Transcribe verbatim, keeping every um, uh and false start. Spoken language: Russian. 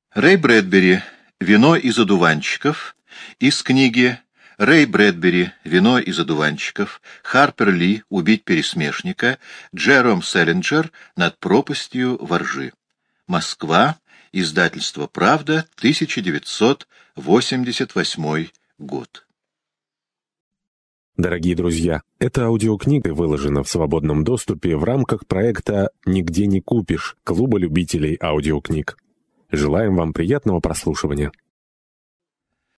Рэй Брэдбери «Вино из одуванчиков» из книги Рэй Брэдбери «Вино из одуванчиков», Харпер Ли «Убить пересмешника», Джером Селлинджер «Над пропастью во ржи». Москва. Издательство «Правда», тысяча девятьсот восемьдесят восьмой год. Дорогие друзья, эта аудиокнига выложена в свободном доступе в рамках проекта «Нигде не купишь» Клуба любителей аудиокниг. Желаем вам приятного прослушивания.